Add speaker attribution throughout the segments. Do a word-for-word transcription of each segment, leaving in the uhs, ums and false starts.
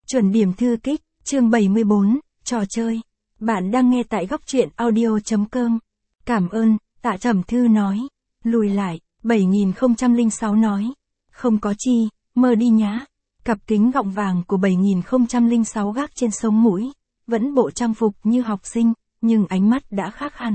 Speaker 1: Chuẩn điểm thư kích, chương bảy mươi bốn, trò chơi. Bạn đang nghe tại góc truyện audio.com. Cảm ơn, Tạ Trầm Thư nói. Lùi lại, bảy nghìn không trăm lẻ sáu nói. Không có chi, mơ đi nhá. Cặp kính gọng vàng của bảy nghìn không trăm lẻ sáu gác trên sống mũi. Vẫn bộ trang phục như học sinh, nhưng ánh mắt đã khác hẳn.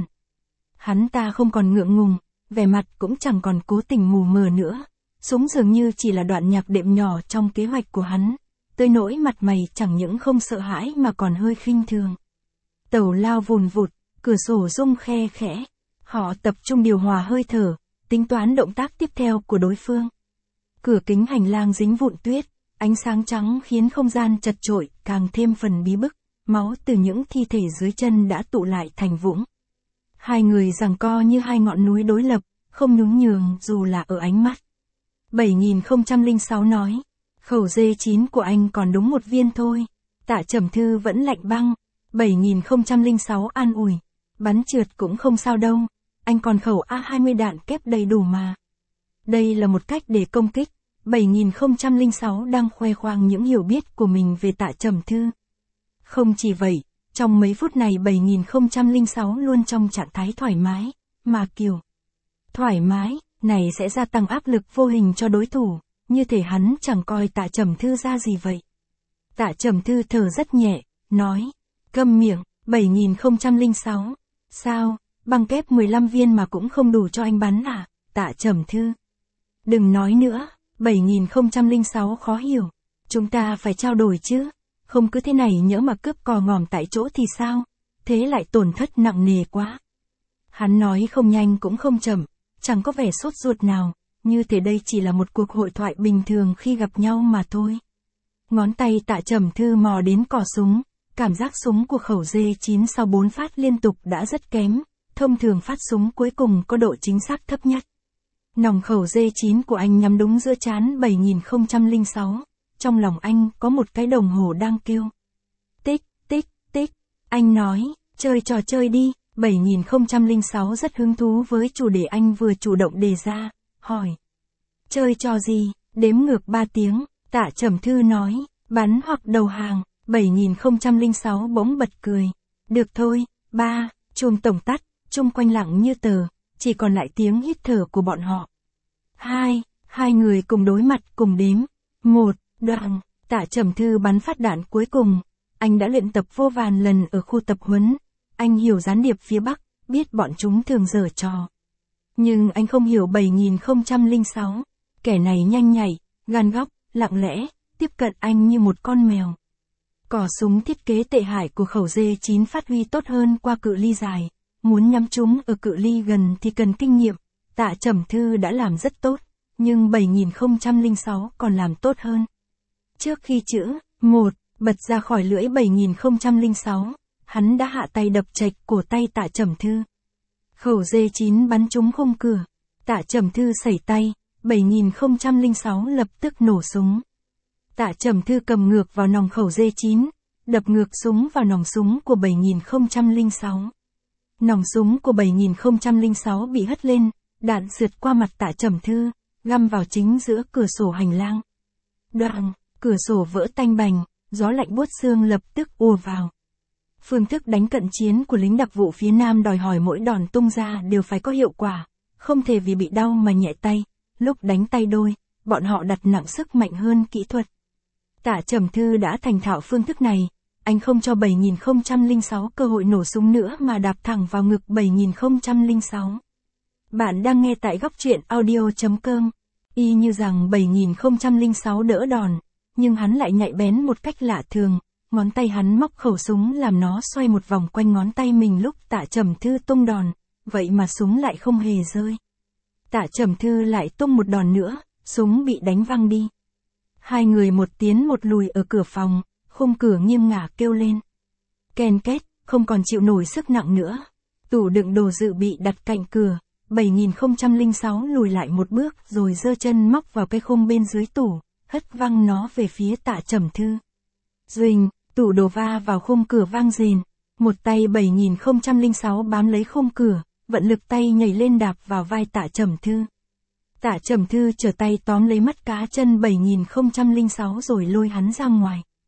Speaker 1: Hắn ta không còn ngượng ngùng, vẻ mặt cũng chẳng còn cố tình mù mờ nữa. Súng dường như chỉ là đoạn nhạc đệm nhỏ trong kế hoạch của hắn. Tới nỗi mặt mày chẳng những không sợ hãi mà còn hơi khinh thường. Tàu lao vùn vụt, cửa sổ rung khe khẽ. Họ tập trung điều hòa hơi thở, tính toán động tác tiếp theo của đối phương. Cửa kính hành lang dính vụn tuyết, ánh sáng trắng khiến không gian chật chội, càng thêm phần bí bức. Máu từ những thi thể dưới chân đã tụ lại thành vũng. Hai người giằng co như hai ngọn núi đối lập, không nhún nhường dù là ở ánh mắt. bảy nghìn không trăm lẻ sáu nói. Khẩu D chín của anh còn đúng một viên thôi. Tạ Trầm Thư vẫn lạnh băng. bảy nghìn không trăm lẻ sáu an ủi. Bắn trượt cũng không sao đâu. Anh còn khẩu A hai mươi đạn kép đầy đủ mà. Đây là một cách để công kích. bảy nghìn không trăm lẻ sáu đang khoe khoang những hiểu biết của mình về Tạ Trầm Thư. Không chỉ vậy, trong mấy phút này bảy nghìn không trăm lẻ sáu luôn trong trạng thái thoải mái. Mà kiểu thoải mái này sẽ gia tăng áp lực vô hình cho đối thủ. Như thể hắn chẳng coi Tạ Trầm Thư ra gì vậy. Tạ Trầm Thư thở rất nhẹ, nói. Câm miệng, bảy nghìn không trăm lẻ sáu. Sao, băng kép mười lăm viên mà cũng không đủ cho anh bắn à, Tạ Trầm Thư. Đừng nói nữa, bảy nghìn không trăm lẻ sáu khó hiểu. Chúng ta phải trao đổi chứ. Không cứ thế này nhỡ mà cướp cò ngòm tại chỗ thì sao? Thế lại tổn thất nặng nề quá. Hắn nói không nhanh cũng không chậm, chẳng có vẻ sốt ruột nào. Như thế đây chỉ là một cuộc hội thoại bình thường khi gặp nhau mà thôi. Ngón tay Tạ Trầm Thư mò đến cò súng, cảm giác súng của khẩu D chín sau bốn phát liên tục đã rất kém, thông thường phát súng cuối cùng có độ chính xác thấp nhất. Nòng khẩu D chín của anh nhắm đúng giữa trán bảy nghìn không trăm lẻ sáu, trong lòng anh có một cái đồng hồ đang kêu. Tích, tích, tích, anh nói, chơi trò chơi đi, bảy nghìn không trăm lẻ sáu rất hứng thú với chủ đề anh vừa chủ động đề ra. Hỏi. Chơi trò gì? Đếm ngược ba tiếng, Tạ Trầm Thư nói, bắn hoặc đầu hàng, bảy nghìn không trăm lẻ sáu bỗng bật cười. Được thôi, ba, chùm tổng tắt, chung quanh lặng như tờ, chỉ còn lại tiếng hít thở của bọn họ. Hai, hai người cùng đối mặt cùng đếm. Một, đoạn, Tạ Trầm Thư bắn phát đạn cuối cùng. Anh đã luyện tập vô vàn lần ở khu tập huấn. Anh hiểu gián điệp phía Bắc, biết bọn chúng thường giở trò. Nhưng anh không hiểu bảy nghìn không trăm lẻ sáu, kẻ này nhanh nhạy, gan góc, lặng lẽ, tiếp cận anh như một con mèo. Cò súng thiết kế tệ hại của khẩu D chín phát huy tốt hơn qua cự ly dài, muốn nhắm chúng ở cự ly gần thì cần kinh nghiệm, Tạ Trầm Thư đã làm rất tốt, nhưng bảy nghìn không trăm lẻ sáu còn làm tốt hơn. Trước khi chữ một bật ra khỏi lưỡi bảy nghìn không trăm lẻ sáu, hắn đã hạ tay đập chệch cổ tay Tạ Trầm Thư. Khẩu D chín bắn trúng khung cửa. Tạ Trầm Thư sẩy tay, bảy nghìn không trăm lẻ sáu lập tức nổ súng. Tạ Trầm Thư cầm ngược vào nòng khẩu D chín, đập ngược súng vào nòng súng của bảy nghìn không trăm lẻ sáu. Nòng súng của bảy nghìn không trăm lẻ sáu bị hất lên, đạn sượt qua mặt Tạ Trầm Thư, găm vào chính giữa cửa sổ hành lang. Đoạn, cửa sổ vỡ tanh bành, gió lạnh buốt xương lập tức ùa vào. Phương thức đánh cận chiến của lính đặc vụ phía Nam đòi hỏi mỗi đòn tung ra đều phải có hiệu quả, không thể vì bị đau mà nhẹ tay, lúc đánh tay đôi, bọn họ đặt nặng sức mạnh hơn kỹ thuật. Tạ Trầm Thư đã thành thạo phương thức này, anh không cho bảy nghìn không trăm lẻ sáu cơ hội nổ súng nữa mà đạp thẳng vào ngực bảy nghìn không trăm lẻ sáu. Bạn đang nghe tại góc truyện audio.com, y như rằng bảy nghìn không trăm lẻ sáu đỡ đòn, nhưng hắn lại nhạy bén một cách lạ thường. Ngón tay hắn móc khẩu súng làm nó xoay một vòng quanh ngón tay mình lúc Tạ Trầm Thư tung đòn, vậy mà súng lại không hề rơi. Tạ Trầm Thư lại tung một đòn nữa, súng bị đánh văng đi. Hai người một tiến một lùi ở cửa phòng, khung cửa nghiêng ngả kêu lên. Ken két, không còn chịu nổi sức nặng nữa. Tủ đựng đồ dự bị đặt cạnh cửa, bảy nghìn không trăm lẻ sáu lùi lại một bước rồi giơ chân móc vào cái khung bên dưới tủ, hất văng nó về phía Tạ Trầm Thư. Duỳnh, tủ đồ va vào khung cửa vang rền, một tay bảy nghìn không trăm lẻ sáu bám lấy khung cửa, vận lực tay nhảy lên đạp vào vai Tạ Trầm Thư. Tạ Trầm Thư trở tay tóm lấy mắt cá chân bảy nghìn không trăm lẻ sáu rồi lôi hắn ra ngoài.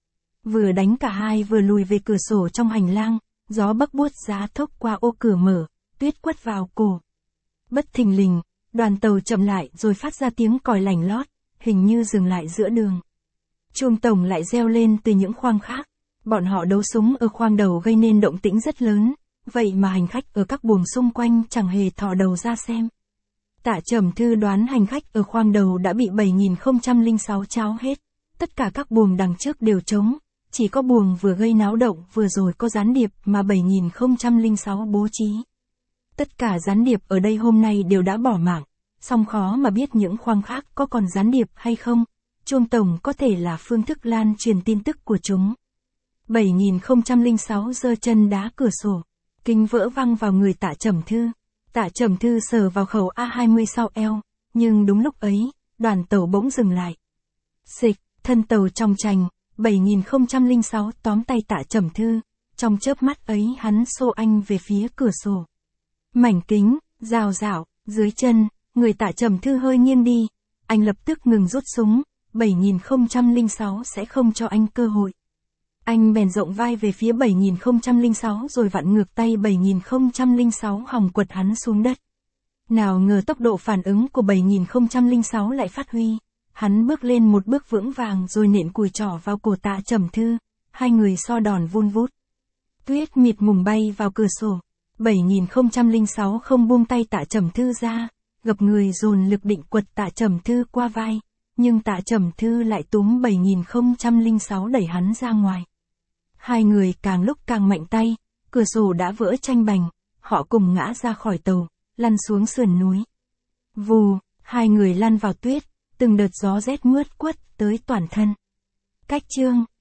Speaker 1: Vừa đánh cả hai vừa lùi về cửa sổ trong hành lang, gió bấc buốt giá thốc qua ô cửa mở, tuyết quất vào cổ. Bất thình lình, đoàn tàu chậm lại rồi phát ra tiếng còi lảnh lót, hình như dừng lại giữa đường. Chuông tổng lại reo lên từ những khoang khác. Bọn họ đấu súng ở khoang đầu gây nên động tĩnh rất lớn, vậy mà hành khách ở các buồng xung quanh chẳng hề thò đầu ra xem. Tạ Trầm Thư đoán hành khách ở khoang đầu đã bị bảy nghìn không trăm lẻ sáu tráo hết. Tất cả các buồng đằng trước đều trống, chỉ có buồng vừa gây náo động vừa rồi có gián điệp mà bảy nghìn không trăm lẻ sáu bố trí. Tất cả gián điệp ở đây hôm nay đều đã bỏ mạng, song khó mà biết những khoang khác có còn gián điệp hay không. Chuông tổng có thể là phương thức lan truyền tin tức của chúng. bảy nghìn không trăm lẻ sáu giơ chân đá cửa sổ, kính vỡ văng vào người Tạ Trầm Thư. Tạ Trầm Thư sờ vào khẩu A hai mươi sau eo, nhưng đúng lúc ấy, đoàn tàu bỗng dừng lại. Xịch, thân tàu trong trành, bảy nghìn không trăm lẻ sáu tóm tay Tạ Trầm Thư, trong chớp mắt ấy hắn xô anh về phía cửa sổ. Mảnh kính, rào rạo, dưới chân, người Tạ Trầm Thư hơi nghiêng đi, anh lập tức ngừng rút súng, bảy nghìn không trăm lẻ sáu sẽ không cho anh cơ hội. Anh bèn rộng vai về phía bảy nghìn không trăm lẻ sáu rồi vặn ngược tay bảy nghìn không trăm lẻ sáu hòng quật hắn xuống đất. Nào ngờ tốc độ phản ứng của bảy nghìn không trăm lẻ sáu lại phát huy. Hắn bước lên một bước vững vàng rồi nện cùi trỏ vào cổ Tạ Trầm Thư. Hai người so đòn vun vút. Tuyết mịt mùng bay vào cửa sổ. bảy nghìn không trăm lẻ sáu không buông tay Tạ Trầm Thư ra, gập người dồn lực định quật Tạ Trầm Thư qua vai. Nhưng Tạ Trầm Thư lại túm bảy nghìn không trăm lẻ sáu đẩy hắn ra ngoài. Hai người càng lúc càng mạnh tay, cửa sổ đã vỡ tranh bành, họ cùng ngã ra khỏi tàu, lăn xuống sườn núi. Vù, hai người lăn vào tuyết, từng đợt gió rét mướt quất tới toàn thân. Cách chương